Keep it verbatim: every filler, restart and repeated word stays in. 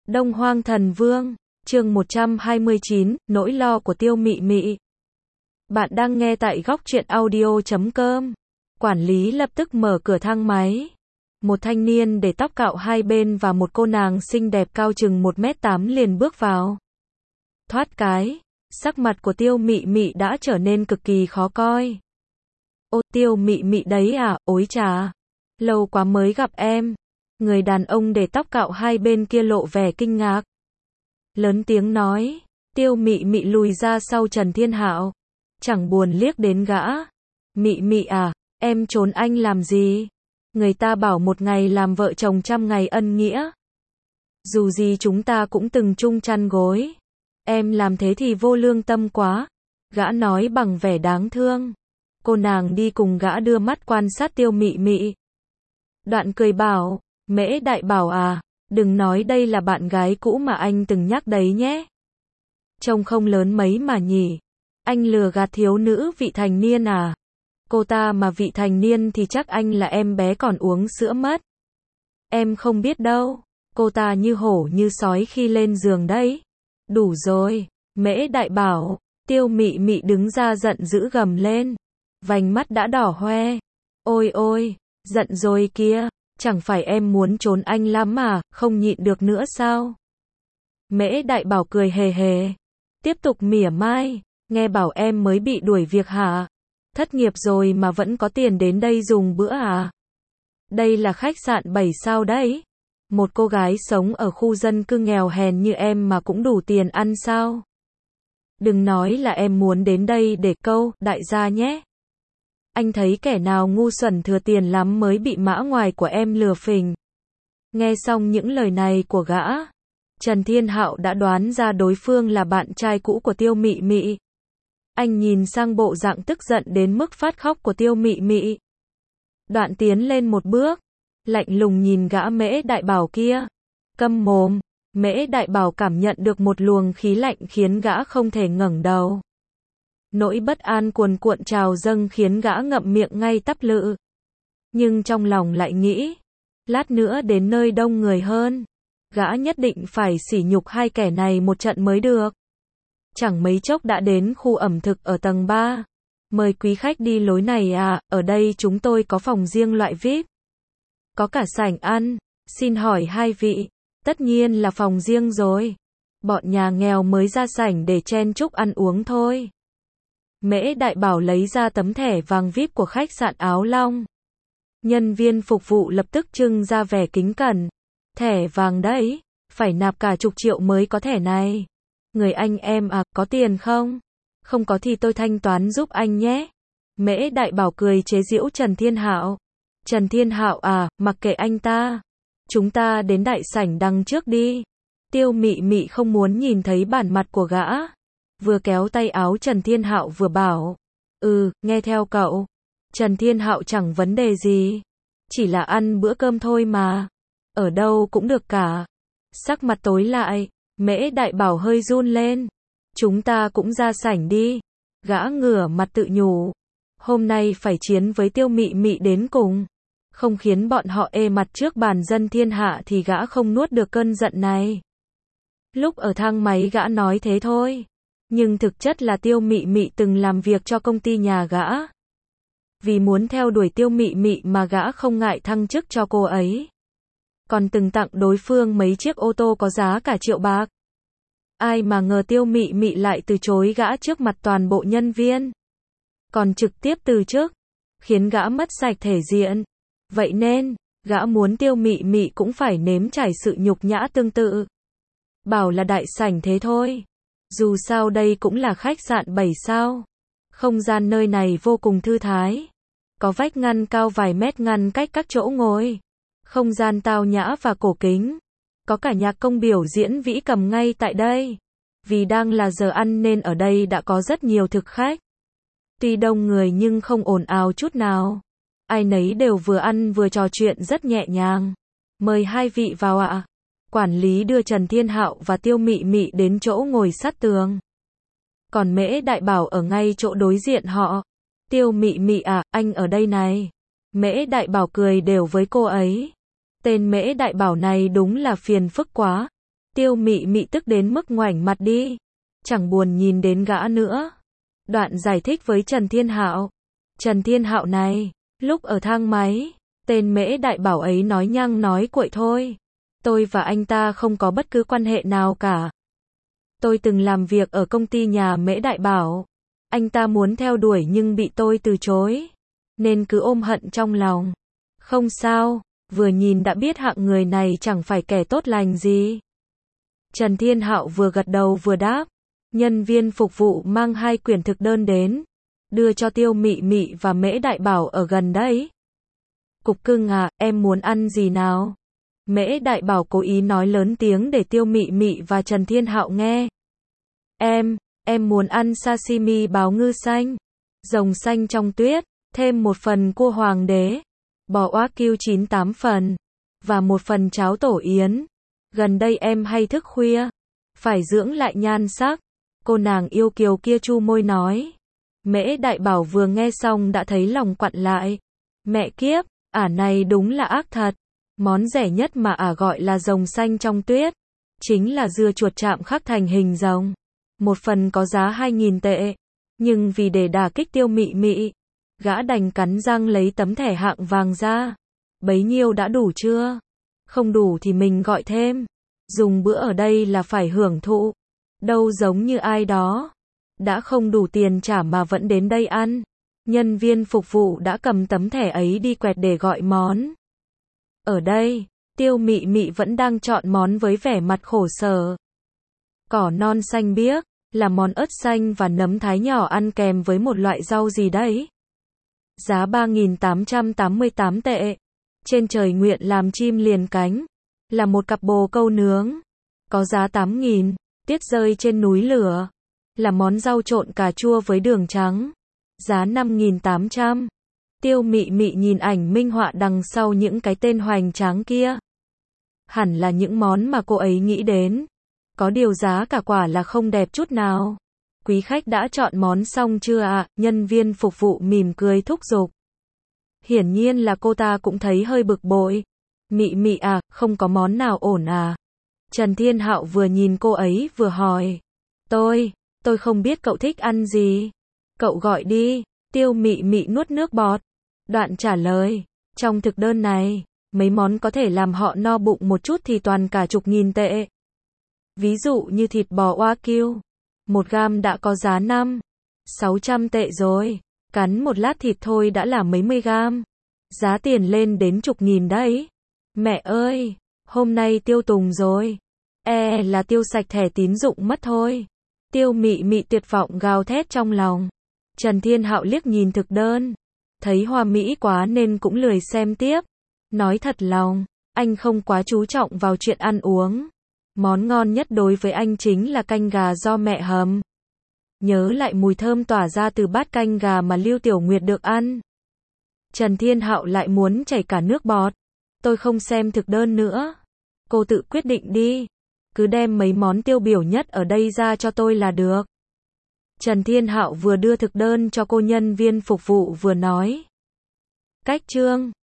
Đông Hoang Thần Vương, chương một trăm hai mươi chín, nỗi lo của Tiêu Mị Mị. Bạn đang nghe tại góc truyện audio chấm com. Quản lý lập tức mở cửa thang máy. Một thanh niên để tóc cạo hai bên và một cô nàng xinh đẹp cao chừng một mét tám liền bước vào. Thoát cái, sắc mặt của Tiêu Mị Mị đã trở nên cực kỳ khó coi. Ô, Tiêu Mị Mị đấy à, ối chà. Lâu quá mới gặp em. Người đàn ông để tóc cạo hai bên kia lộ vẻ kinh ngạc. Lớn tiếng nói, Tiêu Mị Mị lùi ra sau Trần Thiên Hạo. Chẳng buồn liếc đến gã. Mị Mị à, em trốn anh làm gì? Người ta bảo một ngày làm vợ chồng trăm ngày ân nghĩa. Dù gì chúng ta cũng từng chung chăn gối. Em làm thế thì vô lương tâm quá. Gã nói bằng vẻ đáng thương. Cô nàng đi cùng gã đưa mắt quan sát Tiêu Mị Mị. Đoạn cười bảo, Mễ Đại Bảo à, đừng nói đây là bạn gái cũ mà anh từng nhắc đấy nhé. Trông không lớn mấy mà nhỉ. Anh lừa gạt thiếu nữ vị thành niên à? Cô ta mà vị thành niên thì chắc anh là em bé còn uống sữa mất. Em không biết đâu. Cô ta như hổ như sói khi lên giường đấy. Đủ rồi, Mễ Đại Bảo. Tiêu Mị Mị đứng ra giận dữ gầm lên. Vành mắt đã đỏ hoe. Ôi ôi, giận rồi kia. Chẳng phải em muốn trốn anh lắm mà, không nhịn được nữa sao? Mễ Đại Bảo cười hề hề. Tiếp tục mỉa mai. Nghe bảo em mới bị đuổi việc hả? Thất nghiệp rồi mà vẫn có tiền đến đây dùng bữa à? Đây là khách sạn bảy sao đấy. Một cô gái sống ở khu dân cư nghèo hèn như em mà cũng đủ tiền ăn sao? Đừng nói là em muốn đến đây để câu đại gia nhé. Anh thấy kẻ nào ngu xuẩn thừa tiền lắm mới bị mã ngoài của em lừa phình. Nghe xong những lời này của gã, Trần Thiên Hạo đã đoán ra đối phương là bạn trai cũ của Tiêu Mị Mị. Anh nhìn sang bộ dạng tức giận đến mức phát khóc của Tiêu Mị Mị. Đoạn tiến lên một bước, lạnh lùng nhìn gã Mễ Đại Bảo kia. Câm mồm. Mễ Đại Bảo cảm nhận được một luồng khí lạnh khiến gã không thể ngẩng đầu. Nỗi bất an cuồn cuộn trào dâng khiến gã ngậm miệng ngay tắp lự. Nhưng trong lòng lại nghĩ, lát nữa đến nơi đông người hơn, gã nhất định phải sỉ nhục hai kẻ này một trận mới được. Chẳng mấy chốc đã đến khu ẩm thực ở tầng ba. Mời quý khách đi lối này à, ở đây chúng tôi có phòng riêng loại vi ai pi. Có cả sảnh ăn, xin hỏi hai vị, tất nhiên là phòng riêng rồi. Bọn nhà nghèo mới ra sảnh để chen chúc ăn uống thôi. Mễ Đại Bảo lấy ra tấm thẻ vàng vi ai pi của khách sạn Áo Long. Nhân viên phục vụ lập tức trưng ra vẻ kính cẩn. Thẻ vàng đấy, phải nạp cả chục triệu mới có thẻ này. Người anh em à, có tiền không? Không có thì tôi thanh toán giúp anh nhé. Mễ Đại Bảo cười chế giễu Trần Thiên Hạo. Trần Thiên Hạo à, mặc kệ anh ta. Chúng ta đến đại sảnh đằng trước đi. Tiêu Mị Mị không muốn nhìn thấy bản mặt của gã. Vừa kéo tay áo Trần Thiên Hạo vừa bảo. Ừ, nghe theo cậu. Trần Thiên Hạo chẳng vấn đề gì. Chỉ là ăn bữa cơm thôi mà. Ở đâu cũng được cả. Sắc mặt tối lại. Mễ Đại Bảo hơi run lên. Chúng ta cũng ra sảnh đi. Gã ngửa mặt tự nhủ. Hôm nay phải chiến với Tiêu Mị Mị đến cùng. Không khiến bọn họ ê mặt trước bàn dân thiên hạ thì gã không nuốt được cơn giận này. Lúc ở thang máy gã nói thế thôi. Nhưng thực chất là Tiêu Mị Mị từng làm việc cho công ty nhà gã. Vì muốn theo đuổi Tiêu Mị Mị mà gã không ngại thăng chức cho cô ấy. Còn từng tặng đối phương mấy chiếc ô tô có giá cả triệu bạc. Ai mà ngờ Tiêu Mị Mị lại từ chối gã trước mặt toàn bộ nhân viên. Còn trực tiếp từ chức, khiến gã mất sạch thể diện. Vậy nên, gã muốn Tiêu Mị Mị cũng phải nếm trải sự nhục nhã tương tự. Bảo là đại sảnh thế thôi. Dù sao đây cũng là khách sạn bảy sao. Không gian nơi này vô cùng thư thái. Có vách ngăn cao vài mét ngăn cách các chỗ ngồi. Không gian tao nhã và cổ kính. Có cả nhạc công biểu diễn vĩ cầm ngay tại đây. Vì đang là giờ ăn nên ở đây đã có rất nhiều thực khách. Tuy đông người nhưng không ồn ào chút nào. Ai nấy đều vừa ăn vừa trò chuyện rất nhẹ nhàng. Mời hai vị vào ạ. Quản lý đưa Trần Thiên Hạo và Tiêu Mị Mị đến chỗ ngồi sát tường. Còn Mễ Đại Bảo ở ngay chỗ đối diện họ. Tiêu Mị Mị à, anh ở đây này. Mễ Đại Bảo cười đều với cô ấy. Tên Mễ Đại Bảo này đúng là phiền phức quá. Tiêu Mị Mị tức đến mức ngoảnh mặt đi, chẳng buồn nhìn đến gã nữa. Đoạn giải thích với Trần Thiên Hạo. Trần Thiên Hạo này, lúc ở thang máy, tên Mễ Đại Bảo ấy nói nhăng nói cuội thôi. Tôi và anh ta không có bất cứ quan hệ nào cả. Tôi từng làm việc ở công ty nhà Mễ Đại Bảo. Anh ta muốn theo đuổi nhưng bị tôi từ chối, nên cứ ôm hận trong lòng. Không sao, vừa nhìn đã biết hạng người này chẳng phải kẻ tốt lành gì. Trần Thiên Hạo vừa gật đầu vừa đáp. Nhân viên phục vụ mang hai quyển thực đơn đến, đưa cho Tiêu Mị Mị và Mễ Đại Bảo ở gần đấy. Cục cưng à, em muốn ăn gì nào? Mễ Đại Bảo cố ý nói lớn tiếng để Tiêu Mị Mị và Trần Thiên Hạo nghe. Em, em muốn ăn sashimi báo ngư xanh, rồng xanh trong tuyết, thêm một phần cua hoàng đế, bò wagyu chín tám phần, và một phần cháo tổ yến. Gần đây em hay thức khuya, phải dưỡng lại nhan sắc. Cô nàng yêu kiều kia chu môi nói. Mễ Đại Bảo vừa nghe xong đã thấy lòng quặn lại. Mẹ kiếp, ả này đúng là ác thật. Món rẻ nhất mà ả gọi là rồng xanh trong tuyết, chính là dưa chuột chạm khắc thành hình rồng. Một phần có giá hai nghìn tệ. Nhưng vì để đả kích Tiêu Mị Mị, gã đành cắn răng lấy tấm thẻ hạng vàng ra. Bấy nhiêu đã đủ chưa? Không đủ thì mình gọi thêm. Dùng bữa ở đây là phải hưởng thụ. Đâu giống như ai đó đã không đủ tiền trả mà vẫn đến đây ăn. Nhân viên phục vụ đã cầm tấm thẻ ấy đi quẹt để gọi món. Ở đây, Tiêu Mị Mị vẫn đang chọn món với vẻ mặt khổ sở. Cỏ non xanh biếc là món ớt xanh và nấm thái nhỏ ăn kèm với một loại rau gì đấy. Giá ba nghìn tám trăm tám mươi tám tệ. Trên trời nguyện làm chim liền cánh là một cặp bồ câu nướng, có giá tám nghìn. Tiết rơi trên núi lửa là món rau trộn cà chua với đường trắng, giá năm nghìn tám trăm. Tiêu Mị Mị nhìn ảnh minh họa đằng sau những cái tên hoành tráng kia. Hẳn là những món mà cô ấy nghĩ đến. Có điều giá cả quả là không đẹp chút nào. Quý khách đã chọn món xong chưa ạ? Nhân viên phục vụ mỉm cười thúc giục. Hiển nhiên là cô ta cũng thấy hơi bực bội. Mị Mị à, không có món nào ổn à? Trần Thiên Hạo vừa nhìn cô ấy vừa hỏi. Tôi, tôi không biết cậu thích ăn gì. Cậu gọi đi. Tiêu Mị Mị nuốt nước bọt. Đoạn trả lời. Trong thực đơn này, mấy món có thể làm họ no bụng một chút thì toàn cả chục nghìn tệ. Ví dụ như thịt bò wagyu, một gam đã có giá năm, sáu trăm tệ rồi. Cắn một lát thịt thôi đã là mấy mươi gam. Giá tiền lên đến chục nghìn đấy. Mẹ ơi, hôm nay tiêu tùng rồi. E là tiêu sạch thẻ tín dụng mất thôi. Tiêu Mị Mị tuyệt vọng gào thét trong lòng. Trần Thiên Hạo liếc nhìn thực đơn, thấy hoa mỹ quá nên cũng lười xem tiếp. Nói thật lòng, anh không quá chú trọng vào chuyện ăn uống. Món ngon nhất đối với anh chính là canh gà do mẹ hầm. Nhớ lại mùi thơm tỏa ra từ bát canh gà mà Lưu Tiểu Nguyệt được ăn. Trần Thiên Hạo lại muốn chảy cả nước bọt. Tôi không xem thực đơn nữa. Cô tự quyết định đi. Cứ đem mấy món tiêu biểu nhất ở đây ra cho tôi là được. Trần Thiên Hạo vừa đưa thực đơn cho cô nhân viên phục vụ vừa nói. Cách chương